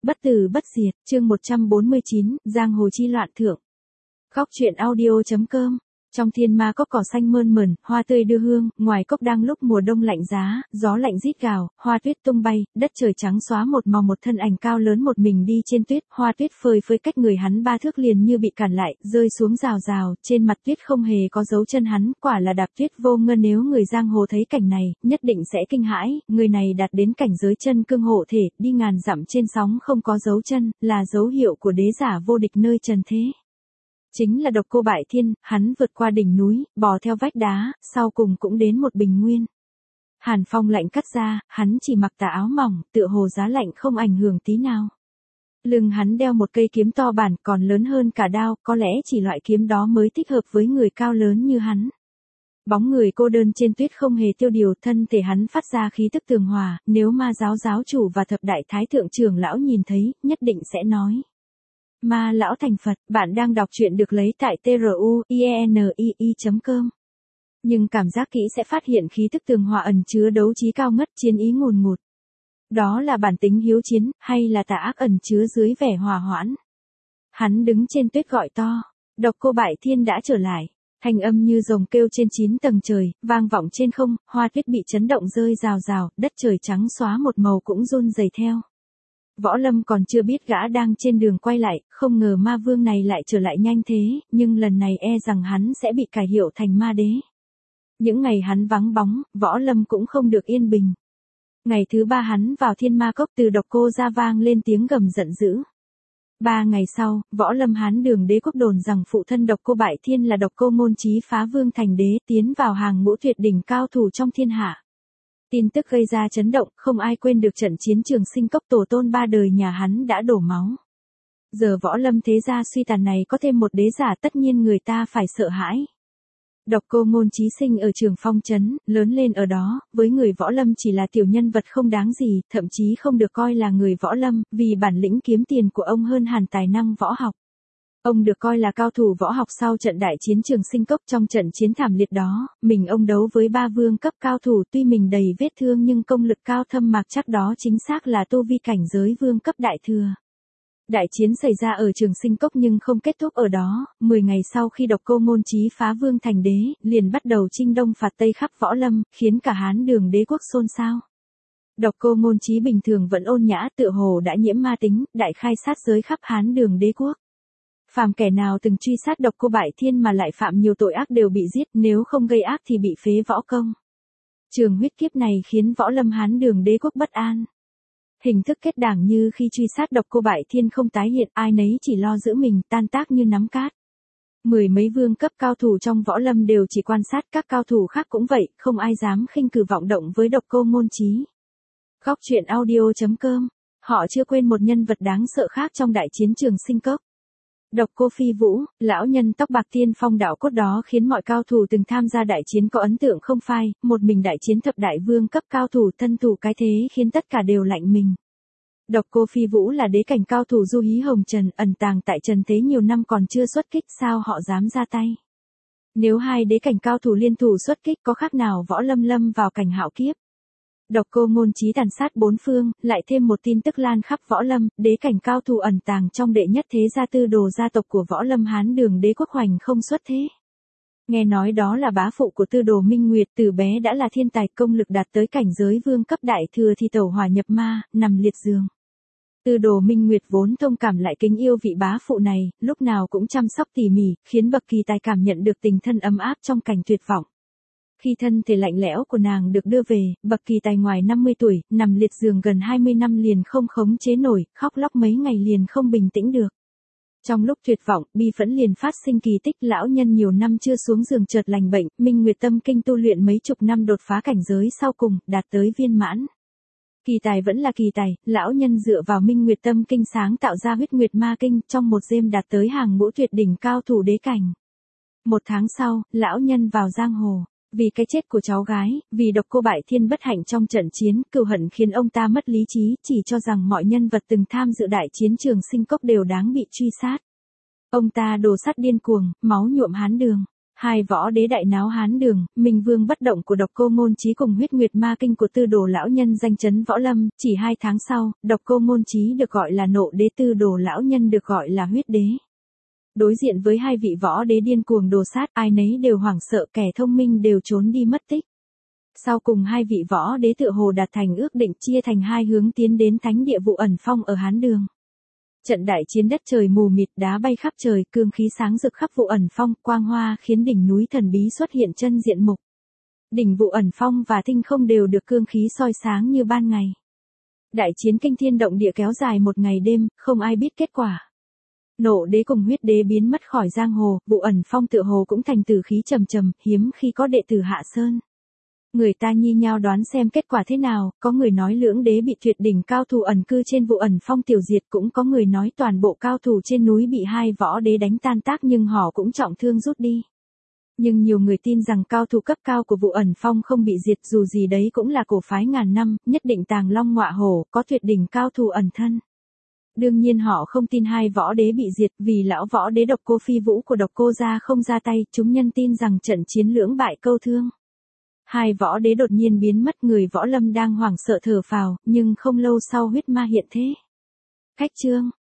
Bất tử bất diệt, chương 149, Giang hồ chi loạn thượng. Góc truyện audio.com. Trong thiên ma cốc cỏ xanh mơn mởn, hoa tươi đưa hương, ngoài cốc đang lúc mùa đông lạnh giá, gió lạnh rít gào, hoa tuyết tung bay, đất trời trắng xóa một màu, một thân ảnh cao lớn một mình đi trên tuyết, hoa tuyết phơi phới cách người hắn 3 thước liền như bị cản lại, rơi xuống rào rào, trên mặt tuyết không hề có dấu chân hắn, quả là đạp tuyết vô ngân. Nếu người giang hồ thấy cảnh này, nhất định sẽ kinh hãi, người này đạt đến cảnh giới chân cương hộ thể, đi ngàn dặm trên sóng không có dấu chân, là dấu hiệu của đế giả vô địch nơi trần thế. Chính là Độc Cô Bại Thiên, hắn vượt qua đỉnh núi, bò theo vách đá, sau cùng cũng đến một bình nguyên. Hàn phong lạnh cắt ra, hắn chỉ mặc tà áo mỏng, tựa hồ giá lạnh không ảnh hưởng tí nào. Lưng hắn đeo một cây kiếm to bản, còn lớn hơn cả đao, có lẽ chỉ loại kiếm đó mới thích hợp với người cao lớn như hắn. Bóng người cô đơn trên tuyết không hề tiêu điều, thân thể hắn phát ra khí tức tường hòa, nếu ma giáo giáo chủ và thập đại thái thượng trưởng lão nhìn thấy, nhất định sẽ nói. Ma lão thành Phật, bạn đang đọc truyện được lấy tại truyenii.com. Nhưng cảm giác kỹ sẽ phát hiện khí tức tường hòa ẩn chứa đấu trí cao ngất, chiến ý ngùn ngụt. Đó là bản tính hiếu chiến, hay là tà ác ẩn chứa dưới vẻ hòa hoãn? Hắn đứng trên tuyết gọi to, Độc Cô Bại Thiên đã trở lại. Thanh âm như rồng kêu trên 9 tầng trời, vang vọng trên không, hoa tuyết bị chấn động rơi rào rào, đất trời trắng xóa một màu cũng run rẩy theo. Võ Lâm còn chưa biết gã đang trên đường quay lại, không ngờ ma vương này lại trở lại nhanh thế, nhưng lần này e rằng hắn sẽ bị cải hiệu thành ma đế. Những ngày hắn vắng bóng, Võ Lâm cũng không được yên bình. Ngày thứ 3 hắn vào thiên ma cốc, từ Độc Cô ra vang lên tiếng gầm giận dữ. 3 ngày sau, Võ Lâm Hán Đường Đế quốc đồn rằng phụ thân Độc Cô Bại Thiên là Độc Cô Ngôn Chí phá vương thành đế, tiến vào hàng ngũ tuyệt đỉnh cao thủ trong thiên hạ. Tin tức gây ra chấn động, không ai quên được trận chiến Trường Sinh Cốc, tổ tôn 3 đời nhà hắn đã đổ máu. Giờ Võ Lâm thế gia suy tàn này có thêm một đế giả, tất nhiên người ta phải sợ hãi. Độc Cô Ngôn Chí sinh ở Trường Phong trấn, lớn lên ở đó, với người Võ Lâm chỉ là tiểu nhân vật không đáng gì, thậm chí không được coi là người Võ Lâm, vì bản lĩnh kiếm tiền của ông hơn hẳn tài năng võ học. Ông được coi là cao thủ võ học sau trận đại chiến Trường Sinh Cốc. Trong trận chiến thảm liệt đó, mình ông đấu với 3 vương cấp cao thủ, tuy mình đầy vết thương nhưng công lực cao thâm mạc chắc, đó chính xác là tu vi cảnh giới vương cấp đại thừa. Đại chiến xảy ra ở Trường Sinh Cốc nhưng không kết thúc ở đó, 10 ngày sau khi Độc Cô Ngôn Chí phá vương thành đế, liền bắt đầu chinh đông phạt tây khắp Võ Lâm, khiến cả Hán Đường Đế quốc xôn xao. Độc Cô Ngôn Chí bình thường vẫn ôn nhã, tựa hồ đã nhiễm ma tính, đại khai sát giới khắp Hán Đường Đế quốc. Phàm kẻ nào từng truy sát Độc Cô Bại Thiên mà lại phạm nhiều tội ác đều bị giết, nếu không gây ác thì bị phế võ công. Trường huyết kiếp này khiến Võ Lâm Hán Đường Đế quốc bất an. Hình thức kết đảng như khi truy sát Độc Cô Bại Thiên không tái hiện, ai nấy chỉ lo giữ mình, tan tác như nắm cát. 10 mấy vương cấp cao thủ trong Võ Lâm đều chỉ quan sát, các cao thủ khác cũng vậy, không ai dám khinh cử vọng động với Độc Cô Ngôn Chí. Góc truyện audio.com. Họ chưa quên một nhân vật đáng sợ khác trong đại chiến Trường Sinh Cốc. Độc Cô Phi Vũ, lão nhân tóc bạc tiên phong đạo cốt đó khiến mọi cao thủ từng tham gia đại chiến có ấn tượng không phai, một mình đại chiến thập đại vương cấp cao thủ, thân thủ cái thế khiến tất cả đều lạnh mình. Độc Cô Phi Vũ là đế cảnh cao thủ du hí hồng trần, ẩn tàng tại trần thế nhiều năm còn chưa xuất kích, sao họ dám ra tay? Nếu hai đế cảnh cao thủ liên thủ xuất kích có khác nào Võ Lâm lâm vào cảnh hạo kiếp? Độc Cô Ngôn Chí tàn sát 4 phương, lại thêm một tin tức lan khắp Võ Lâm, đế cảnh cao thủ ẩn tàng trong đệ nhất thế gia Tư Đồ gia tộc của Võ Lâm Hán Đường Đế quốc hoành không xuất thế. Nghe nói đó là bá phụ của Tư Đồ Minh Nguyệt, từ bé đã là thiên tài, công lực đạt tới cảnh giới vương cấp đại thừa thì tẩu hỏa nhập ma, nằm liệt giường. Tư Đồ Minh Nguyệt vốn thông cảm lại kính yêu vị bá phụ này, lúc nào cũng chăm sóc tỉ mỉ, khiến Bậc Kỳ Tài cảm nhận được tình thân ấm áp trong cảnh tuyệt vọng. Khi thân thể lạnh lẽo của nàng được đưa về, Bậc Kỳ Tài ngoài 50 tuổi, nằm liệt giường gần 20 năm liền không khống chế nổi, khóc lóc mấy ngày liền không bình tĩnh được. Trong lúc tuyệt vọng, bi phẫn liền phát sinh kỳ tích, lão nhân nhiều năm chưa xuống giường chợt lành bệnh, Minh Nguyệt Tâm Kinh tu luyện mấy chục năm đột phá cảnh giới sau cùng, đạt tới viên mãn. Kỳ tài vẫn là kỳ tài, lão nhân dựa vào Minh Nguyệt Tâm Kinh sáng tạo ra Huyết Nguyệt Ma Kinh, trong một đêm đạt tới hàng ngũ tuyệt đỉnh cao thủ đế cảnh. 1 tháng sau, lão nhân vào giang hồ. Vì cái chết của cháu gái, vì Độc Cô Bại Thiên bất hạnh trong trận chiến, cừu hận khiến ông ta mất lý trí, chỉ cho rằng mọi nhân vật từng tham dự đại chiến Trường Sinh Cốc đều đáng bị truy sát. Ông ta đồ sắt điên cuồng, máu nhuộm Hán Đường. Hai võ đế đại náo Hán Đường, Minh Vương bất động của Độc Cô Ngôn Chí cùng Huyết Nguyệt Ma Kinh của Tư Đồ lão nhân danh chấn võ lâm, chỉ 2 tháng sau, Độc Cô Ngôn Chí được gọi là Nộ đế, Tư Đồ lão nhân được gọi là Huyết đế. Đối diện với hai vị võ đế điên cuồng đồ sát, ai nấy đều hoảng sợ, kẻ thông minh đều trốn đi mất tích. Sau cùng hai vị võ đế tựa hồ đạt thành ước định, chia thành 2 hướng tiến đến thánh địa Vụ Ẩn Phong ở Hán Đường. Trận đại chiến đất trời mù mịt, đá bay khắp trời, cương khí sáng rực khắp Vụ Ẩn Phong, quang hoa khiến đỉnh núi thần bí xuất hiện chân diện mục. Đỉnh Vụ Ẩn Phong và tinh không đều được cương khí soi sáng như ban ngày. Đại chiến kinh thiên động địa kéo dài 1 ngày đêm, không ai biết kết quả. Nộ đế cùng Huyết đế biến mất khỏi giang hồ, Vụ Ẩn Phong tựa hồ cũng thành tử khí trầm trầm, hiếm khi có đệ tử hạ sơn. Người ta nhao nhao đoán xem kết quả thế nào, có người nói Lưỡng đế bị tuyệt đỉnh cao thủ ẩn cư trên Vụ Ẩn Phong tiểu diệt, cũng có người nói toàn bộ cao thủ trên núi bị hai võ đế đánh tan tác nhưng họ cũng trọng thương rút đi. Nhưng nhiều người tin rằng cao thủ cấp cao của Vụ Ẩn Phong không bị diệt, dù gì đấy cũng là cổ phái ngàn năm, nhất định tàng long ngọa hổ, có tuyệt đỉnh cao thủ ẩn thân. Đương nhiên họ không tin hai võ đế bị diệt, vì lão võ đế Độc Cô Phi Vũ của Độc Cô gia không ra tay, chúng nhân tin rằng trận chiến lưỡng bại câu thương. Hai võ đế đột nhiên biến mất, người võ lâm đang hoảng sợ thở phào, nhưng không lâu sau huyết ma hiện thế. Cách chương